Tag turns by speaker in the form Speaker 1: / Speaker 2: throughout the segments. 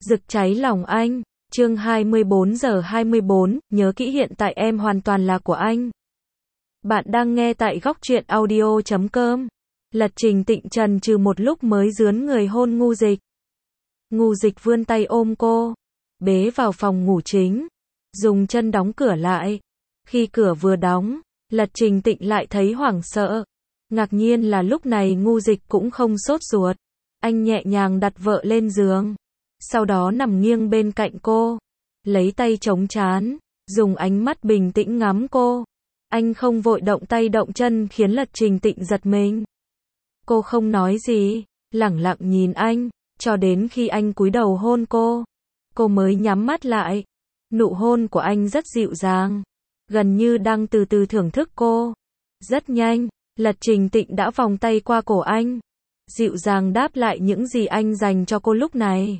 Speaker 1: Rực cháy lòng anh. Chương 24 giờ 24, nhớ kỹ hiện tại em hoàn toàn là của anh. Bạn đang nghe tại góc truyện audio.com. Lật Trình Tịnh trần trừ một lúc mới rướn người hôn Ngu Dịch. Ngu Dịch vươn tay ôm cô, bế vào phòng ngủ chính, dùng chân đóng cửa lại. Khi cửa vừa đóng, Lật Trình Tịnh lại thấy hoảng sợ. Ngạc nhiên là lúc này Ngu Dịch cũng không sốt ruột. Anh nhẹ nhàng đặt vợ lên giường, sau đó nằm nghiêng bên cạnh cô, lấy tay chống trán, dùng ánh mắt bình tĩnh ngắm cô. Anh không vội động tay động chân khiến Lật Trình Tịnh giật mình. Cô không nói gì, lẳng lặng nhìn anh, cho đến khi anh cúi đầu hôn cô mới nhắm mắt lại. Nụ hôn của anh rất dịu dàng, gần như đang từ từ thưởng thức cô. Rất nhanh, Lật Trình Tịnh đã vòng tay qua cổ anh, dịu dàng đáp lại những gì anh dành cho cô lúc này.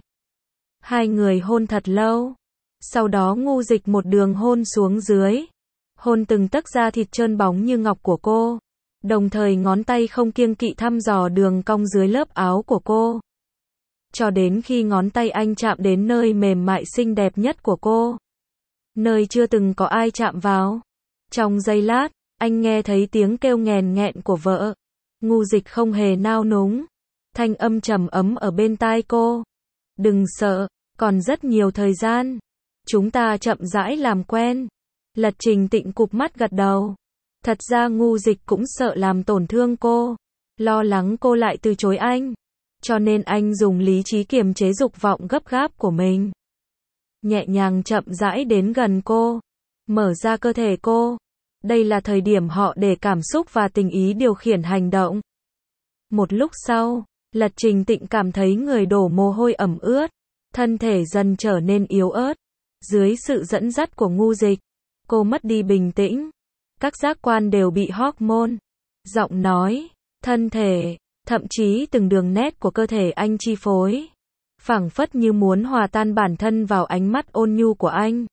Speaker 1: Hai người hôn thật lâu, sau đó Ngu Dịch một đường hôn xuống dưới, hôn từng tấc da thịt trơn bóng như ngọc của cô, đồng thời ngón tay không kiêng kỵ thăm dò đường cong dưới lớp áo của cô, cho đến khi ngón tay anh chạm đến nơi mềm mại xinh đẹp nhất của cô, nơi chưa từng có ai chạm vào. Trong giây lát, anh nghe thấy tiếng kêu nghèn nghẹn của vợ. Ngu Dịch không hề nao núng, thanh âm trầm ấm ở bên tai cô. Đừng sợ, còn rất nhiều thời gian, chúng ta chậm rãi làm quen. Lật Trình Tịnh cụp mắt gật đầu. Thật ra Ngu Dịch cũng sợ làm tổn thương cô, lo lắng cô lại từ chối anh, cho nên anh dùng lý trí kiềm chế dục vọng gấp gáp của mình. Nhẹ nhàng chậm rãi đến gần cô, mở ra cơ thể cô. Đây là thời điểm họ để cảm xúc và tình ý điều khiển hành động. Một lúc sau, Lật Trình Tịnh cảm thấy người đổ mồ hôi ẩm ướt, thân thể dần trở nên yếu ớt. Dưới sự dẫn dắt của Ngu Dịch, cô mất đi bình tĩnh. Các giác quan đều bị hormone, giọng nói, thân thể, thậm chí từng đường nét của cơ thể anh chi phối. Phảng phất như muốn hòa tan bản thân vào ánh mắt ôn nhu của anh.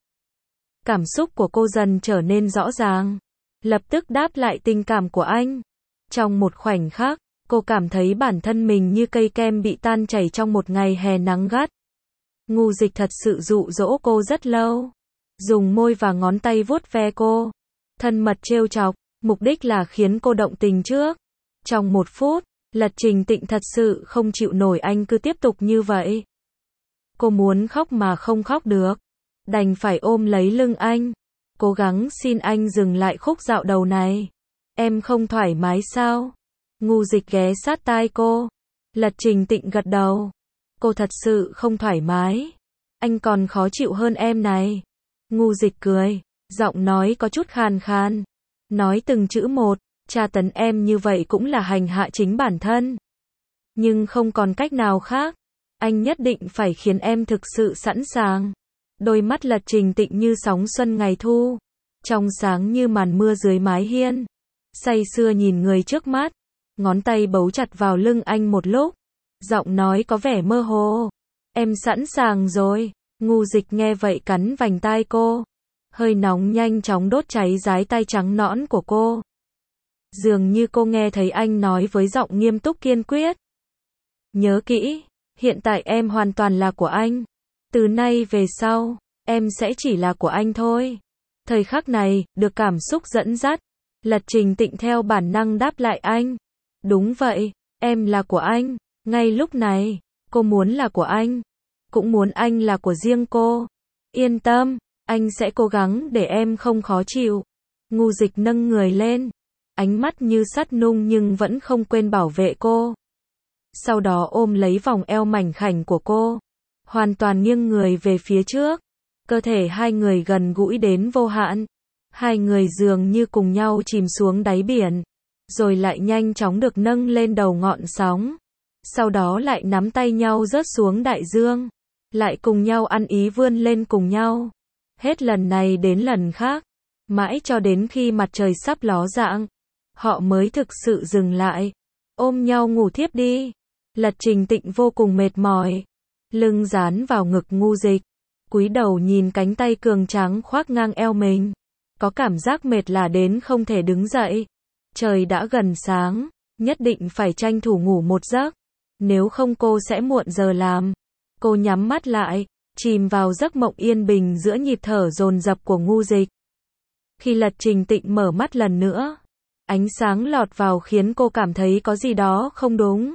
Speaker 1: Cảm xúc của cô dần trở nên rõ ràng, lập tức đáp lại tình cảm của anh. Trong một khoảnh khắc, cô cảm thấy bản thân mình như cây kem bị tan chảy trong một ngày hè nắng gắt. Ngu Dịch thật sự dụ dỗ cô rất lâu, dùng môi và ngón tay vuốt ve cô, thân mật trêu chọc, mục đích là khiến cô động tình trước. Trong một phút, Lật Trình Tịnh thật sự không chịu nổi anh cứ tiếp tục như vậy. Cô muốn khóc mà không khóc được, đành phải ôm lấy lưng anh, cố gắng xin anh dừng lại khúc dạo đầu này. Em không thoải mái sao? Ngu Dịch ghé sát tai cô. Lật Trình Tịnh gật đầu. Cô thật sự không thoải mái. Anh còn khó chịu hơn em này. Ngu Dịch cười, giọng nói có chút khàn khàn. Nói từng chữ một, tra tấn em như vậy cũng là hành hạ chính bản thân. Nhưng không còn cách nào khác. Anh nhất định phải khiến em thực sự sẵn sàng. Đôi mắt Lật Trình Tịnh như sóng xuân ngày thu, trong sáng như màn mưa dưới mái hiên. Say sưa nhìn người trước mắt, ngón tay bấu chặt vào lưng anh một lúc, giọng nói có vẻ mơ hồ. Em sẵn sàng rồi. Ngu Dịch nghe vậy cắn vành tai cô. Hơi nóng nhanh chóng đốt cháy dái tai trắng nõn của cô. Dường như cô nghe thấy anh nói với giọng nghiêm túc kiên quyết. Nhớ kỹ, hiện tại em hoàn toàn là của anh. Từ nay về sau, em sẽ chỉ là của anh thôi. Thời khắc này, được cảm xúc dẫn dắt, Lật Trình Tịnh theo bản năng đáp lại anh. Đúng vậy, em là của anh. Ngay lúc này, cô muốn là của anh, cũng muốn anh là của riêng cô. Yên tâm, anh sẽ cố gắng để em không khó chịu. Ngu Dịch nâng người lên, ánh mắt như sắt nung nhưng vẫn không quên bảo vệ cô. Sau đó ôm lấy vòng eo mảnh khảnh của cô, hoàn toàn nghiêng người về phía trước. Cơ thể hai người gần gũi đến vô hạn. Hai người dường như cùng nhau chìm xuống đáy biển, rồi lại nhanh chóng được nâng lên đầu ngọn sóng. Sau đó lại nắm tay nhau rớt xuống đại dương, lại cùng nhau ăn ý vươn lên cùng nhau. Hết lần này đến lần khác, mãi cho đến khi mặt trời sắp ló dạng, họ mới thực sự dừng lại, ôm nhau ngủ thiếp đi. Lật Trình Tịnh vô cùng mệt mỏi, lưng dán vào ngực Ngu Dịch, cúi đầu nhìn cánh tay cường tráng khoác ngang eo mình, có cảm giác mệt là đến không thể đứng dậy. Trời đã gần sáng, nhất định phải tranh thủ ngủ một giấc, nếu không cô sẽ muộn giờ làm. Cô nhắm mắt lại, chìm vào giấc mộng yên bình giữa nhịp thở dồn dập của Ngu Dịch. Khi Lật Trình Tịnh mở mắt lần nữa, ánh sáng lọt vào khiến cô cảm thấy có gì đó không đúng.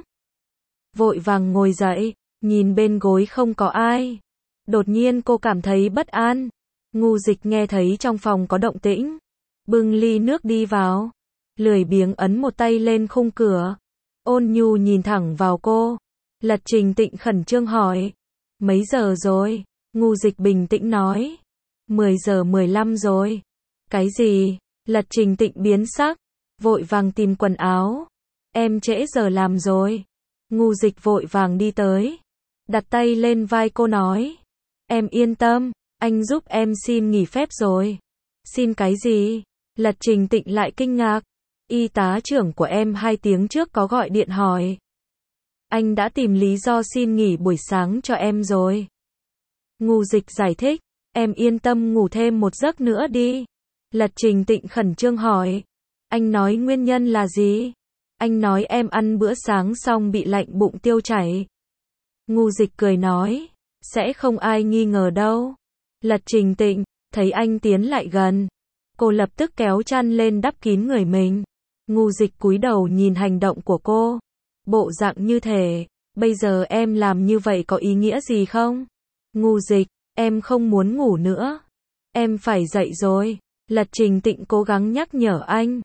Speaker 1: Vội vàng ngồi dậy, nhìn bên gối không có ai. Đột nhiên cô cảm thấy bất an. Ngu Dịch nghe thấy trong phòng có động tĩnh, bưng ly nước đi vào, lười biếng ấn một tay lên khung cửa, ôn nhu nhìn thẳng vào cô. Lật Trình Tịnh khẩn trương hỏi, mấy giờ rồi? Ngu Dịch bình tĩnh nói, 10 giờ 15 rồi. Cái gì? Lật Trình Tịnh biến sắc, vội vàng tìm quần áo. Em trễ giờ làm rồi. Ngu Dịch vội vàng đi tới, đặt tay lên vai cô nói, em yên tâm, anh giúp em xin nghỉ phép rồi. Xin cái gì? Lật Trình Tịnh lại kinh ngạc. Y tá trưởng của em 2 tiếng trước có gọi điện hỏi. Anh đã tìm lý do xin nghỉ buổi sáng cho em rồi. Ngu Dịch giải thích, em yên tâm ngủ thêm một giấc nữa đi. Lật Trình Tịnh khẩn trương hỏi, anh nói nguyên nhân là gì? Anh nói em ăn bữa sáng xong bị lạnh bụng tiêu chảy. Ngu Dịch cười nói, sẽ không ai nghi ngờ đâu. Lật Trình Tịnh thấy anh tiến lại gần, cô lập tức kéo chăn lên đắp kín người mình. Ngu Dịch cúi đầu nhìn hành động của cô, bộ dạng như thể, bây giờ em làm như vậy có ý nghĩa gì không? Ngu Dịch, em không muốn ngủ nữa. Em phải dậy rồi. Lật Trình Tịnh cố gắng nhắc nhở anh.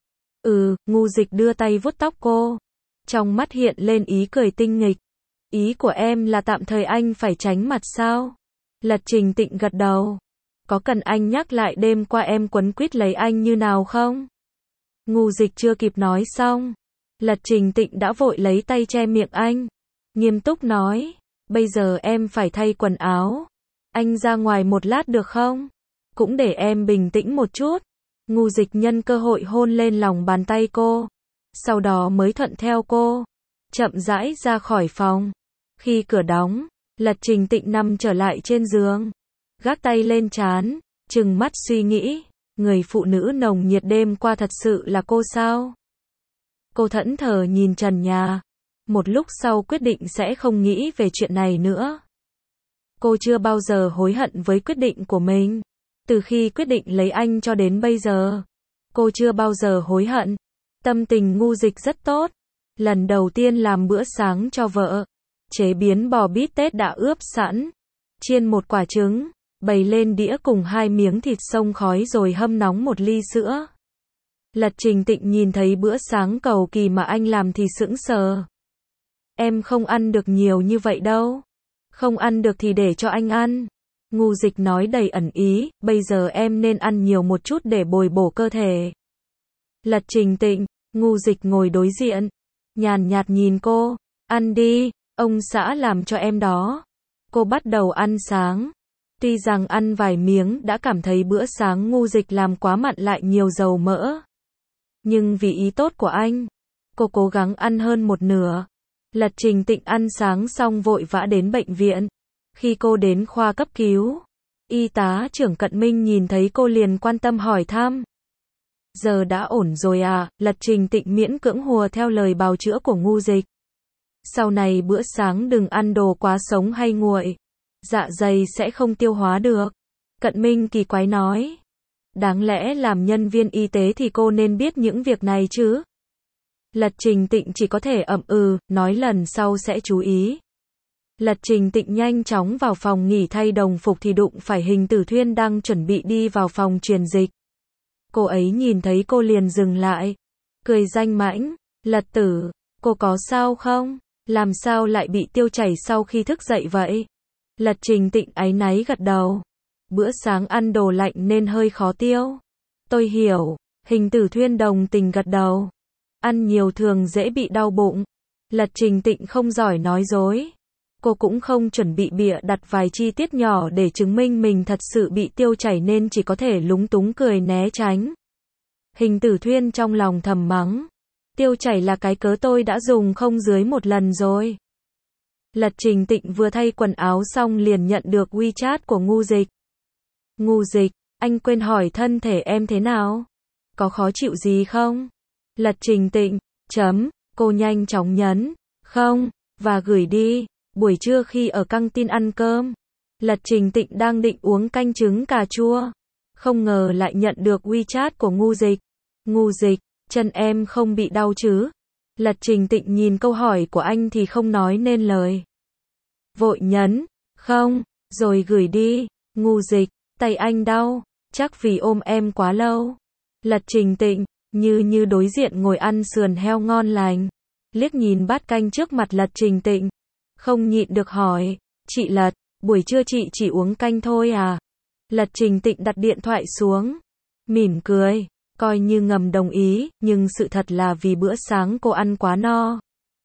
Speaker 1: Ngu Dịch đưa tay vuốt tóc cô. Trong mắt hiện lên ý cười tinh nghịch. Ý của em là tạm thời anh phải tránh mặt sao? Lật Trình Tịnh gật đầu. Có cần anh nhắc lại đêm qua em quấn quýt lấy anh như nào không? Ngu Dịch chưa kịp nói xong, Lật Trình Tịnh đã vội lấy tay che miệng anh. Nghiêm túc nói, bây giờ em phải thay quần áo. Anh ra ngoài một lát được không? Cũng để em bình tĩnh một chút. Ngu Dịch nhân cơ hội hôn lên lòng bàn tay cô, sau đó mới thuận theo cô, chậm rãi ra khỏi phòng. Khi cửa đóng, Lật Trình Tịnh nằm trở lại trên giường, gác tay lên trán, trừng mắt suy nghĩ, người phụ nữ nồng nhiệt đêm qua thật sự là cô sao? Cô thẫn thờ nhìn trần nhà, một lúc sau quyết định sẽ không nghĩ về chuyện này nữa. Cô chưa bao giờ hối hận với quyết định của mình. Từ khi quyết định lấy anh cho đến bây giờ, cô chưa bao giờ hối hận. Tâm tình Ngu Dịch rất tốt. Lần đầu tiên làm bữa sáng cho vợ, chế biến bò bít tết đã ướp sẵn, chiên một quả trứng, bày lên đĩa cùng 2 miếng thịt xông khói rồi hâm nóng một ly sữa. Lật Trình Tịnh nhìn thấy bữa sáng cầu kỳ mà anh làm thì sững sờ. Em không ăn được nhiều như vậy đâu. Không ăn được thì để cho anh ăn. Ngu Dịch nói đầy ẩn ý, bây giờ em nên ăn nhiều một chút để bồi bổ cơ thể. Lật Trình Tịnh, Ngu Dịch ngồi đối diện, nhàn nhạt nhìn cô, ăn đi, ông xã làm cho em đó. Cô bắt đầu ăn sáng. Tuy rằng ăn vài miếng đã cảm thấy bữa sáng Ngu Dịch làm quá mặn lại nhiều dầu mỡ. Nhưng vì ý tốt của anh, cô cố gắng ăn hơn một nửa. Lật Trình Tịnh ăn sáng xong vội vã đến bệnh viện. Khi cô đến khoa cấp cứu, y tá trưởng Cận Minh nhìn thấy cô liền quan tâm hỏi thăm. Giờ đã ổn rồi à? Lật Trình Tịnh miễn cưỡng hùa theo lời bào chữa của Ngu Dịch. Sau này bữa sáng đừng ăn đồ quá sống hay nguội, dạ dày sẽ không tiêu hóa được. Cận Minh kỳ quái nói. Đáng lẽ làm nhân viên y tế thì cô nên biết những việc này chứ. Lật Trình Tịnh chỉ có thể nói lần sau sẽ chú ý. Lật Trình Tịnh nhanh chóng vào phòng nghỉ thay đồng phục thì đụng phải Hình Tử Thuyên đang chuẩn bị đi vào phòng truyền dịch. Cô ấy nhìn thấy cô liền dừng lại, cười danh mãnh, Lật tử, cô có sao không? Làm sao lại bị tiêu chảy sau khi thức dậy vậy? Lật Trình Tịnh áy náy gật đầu. Bữa sáng ăn đồ lạnh nên hơi khó tiêu. Tôi hiểu. Hình Tử Thuyên đồng tình gật đầu. Ăn nhiều thường dễ bị đau bụng. Lật Trình Tịnh không giỏi nói dối. Cô cũng không chuẩn bị bịa đặt vài chi tiết nhỏ để chứng minh mình thật sự bị tiêu chảy nên chỉ có thể lúng túng cười né tránh. Hình Tử Thuyên trong lòng thầm mắng. Tiêu chảy là cái cớ tôi đã dùng không dưới một lần rồi. Lật Trình Tịnh vừa thay quần áo xong liền nhận được WeChat của Ngu Dịch. Ngu Dịch, anh quên hỏi thân thể em thế nào? Có khó chịu gì không? Lật Trình Tịnh, cô nhanh chóng nhấn, không, và gửi đi. Buổi trưa khi ở căng tin ăn cơm, Lật Trình Tịnh đang định uống canh trứng cà chua. Không ngờ lại nhận được WeChat của Ngu Dịch. Ngu Dịch, chân em không bị đau chứ? Lật Trình Tịnh nhìn câu hỏi của anh thì không nói nên lời. Vội nhấn, không, rồi gửi đi. Ngu Dịch, tay anh đau, chắc vì ôm em quá lâu. Lật Trình Tịnh, như đối diện ngồi ăn sườn heo ngon lành. Liếc nhìn bát canh trước mặt Lật Trình Tịnh. Không nhịn được hỏi, chị Lật, buổi trưa chị chỉ uống canh thôi à? Lật Trình Tịnh đặt điện thoại xuống. Mỉm cười, coi như ngầm đồng ý, nhưng sự thật là vì bữa sáng cô ăn quá no.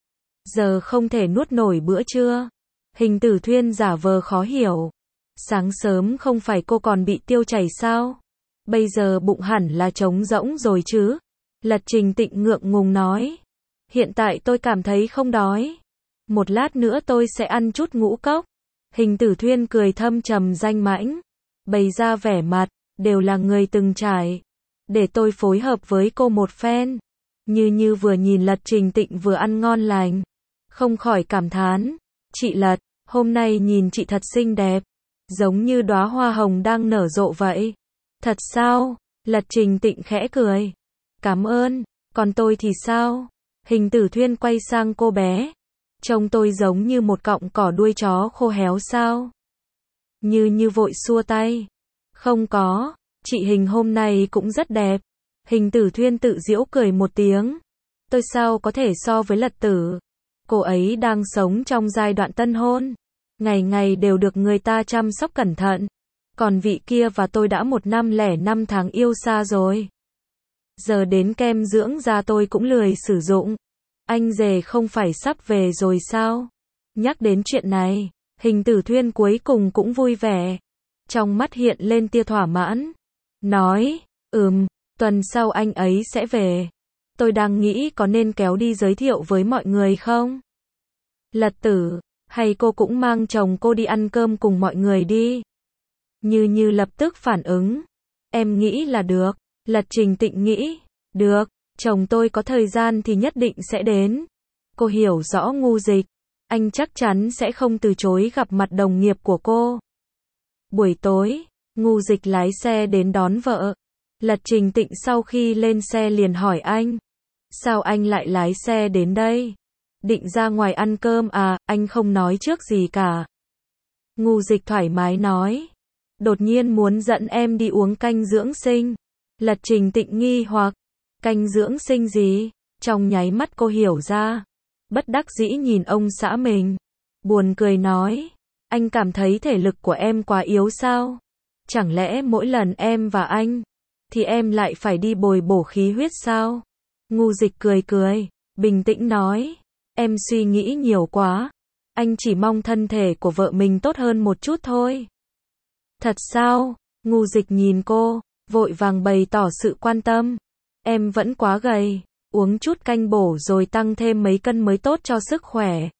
Speaker 1: Giờ không thể nuốt nổi bữa trưa. Hình Tử Thuyên giả vờ khó hiểu. Sáng sớm không phải cô còn bị tiêu chảy sao? Bây giờ bụng hẳn là trống rỗng rồi chứ? Lật Trình Tịnh ngượng ngùng nói. Hiện tại tôi cảm thấy không đói. Một lát nữa tôi sẽ ăn chút ngũ cốc. Hình Tử Thuyên cười thâm trầm danh mãnh, bày ra vẻ mặt, đều là người từng trải. Để tôi phối hợp với cô một phen. Như vừa nhìn Lật Trình Tịnh vừa ăn ngon lành. Không khỏi cảm thán. Chị Lật, hôm nay nhìn chị thật xinh đẹp. Giống như đóa hoa hồng đang nở rộ vậy. Thật sao? Lật Trình Tịnh khẽ cười. Cảm ơn, còn tôi thì sao? Hình Tử Thuyên quay sang cô bé. Trông tôi giống như một cọng cỏ đuôi chó khô héo sao? Như vội xua tay. Không có, chị Hình hôm nay cũng rất đẹp. Hình Tử Thuyên tự giễu cười một tiếng. Tôi sao có thể so với Lật Tử? Cô ấy đang sống trong giai đoạn tân hôn. Ngày ngày đều được người ta chăm sóc cẩn thận. Còn vị kia và tôi đã 1 năm lẻ 5 tháng yêu xa rồi. Giờ đến kem dưỡng da tôi cũng lười sử dụng. Anh rể không phải sắp về rồi sao? Nhắc đến chuyện này, Hình Tử Thuyên cuối cùng cũng vui vẻ. Trong mắt hiện lên tia thỏa mãn. Nói, tuần sau anh ấy sẽ về. Tôi đang nghĩ có nên kéo đi giới thiệu với mọi người không? Lật Tử, hay cô cũng mang chồng cô đi ăn cơm cùng mọi người đi? Như lập tức phản ứng. Em nghĩ là được. Lật Trình Tịnh nghĩ, được, chồng tôi có thời gian thì nhất định sẽ đến. Cô hiểu rõ Ngu Dịch, anh chắc chắn sẽ không từ chối gặp mặt đồng nghiệp của cô. Buổi tối, Ngu Dịch lái xe đến đón vợ. Lật Trình Tịnh sau khi lên xe liền hỏi anh. Sao anh lại lái xe đến đây? Định ra ngoài ăn cơm à, anh không nói trước gì cả. Ngu Dịch thoải mái nói. Đột nhiên muốn dẫn em đi uống canh dưỡng sinh. Lật Trình Tịnh nghi hoặc. Canh dưỡng sinh gì? Trong nháy mắt cô hiểu ra. Bất đắc dĩ nhìn ông xã mình. Buồn cười nói. Anh cảm thấy thể lực của em quá yếu sao? Chẳng lẽ mỗi lần em và anh thì em lại phải đi bồi bổ khí huyết sao? Ngu Dịch cười, bình tĩnh nói. Em suy nghĩ nhiều quá. Anh chỉ mong thân thể của vợ mình tốt hơn một chút thôi. Thật sao? Ngu Dịch nhìn cô, vội vàng bày tỏ sự quan tâm. Em vẫn quá gầy, uống chút canh bổ rồi tăng thêm mấy cân mới tốt cho sức khỏe.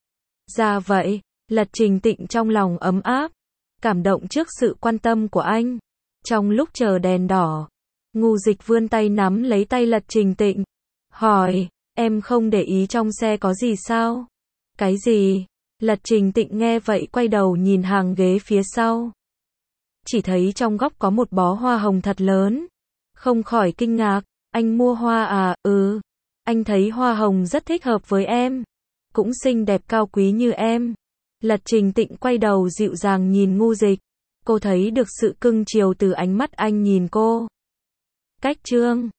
Speaker 1: Ra vậy, Lật Trình Tịnh trong lòng ấm áp, cảm động trước sự quan tâm của anh. Trong lúc chờ đèn đỏ, Ngu Dịch vươn tay nắm lấy tay Lật Trình Tịnh, hỏi, em không để ý trong xe có gì sao? Cái gì? Lật Trình Tịnh nghe vậy quay đầu nhìn hàng ghế phía sau. Chỉ thấy trong góc có một bó hoa hồng thật lớn. Không khỏi kinh ngạc, anh mua hoa à? Anh thấy hoa hồng rất thích hợp với em. Cũng xinh đẹp cao quý như em. Lật Trình Tịnh quay đầu dịu dàng nhìn Ngu Dịch. Cô thấy được sự cưng chiều từ ánh mắt anh nhìn cô. Cách chương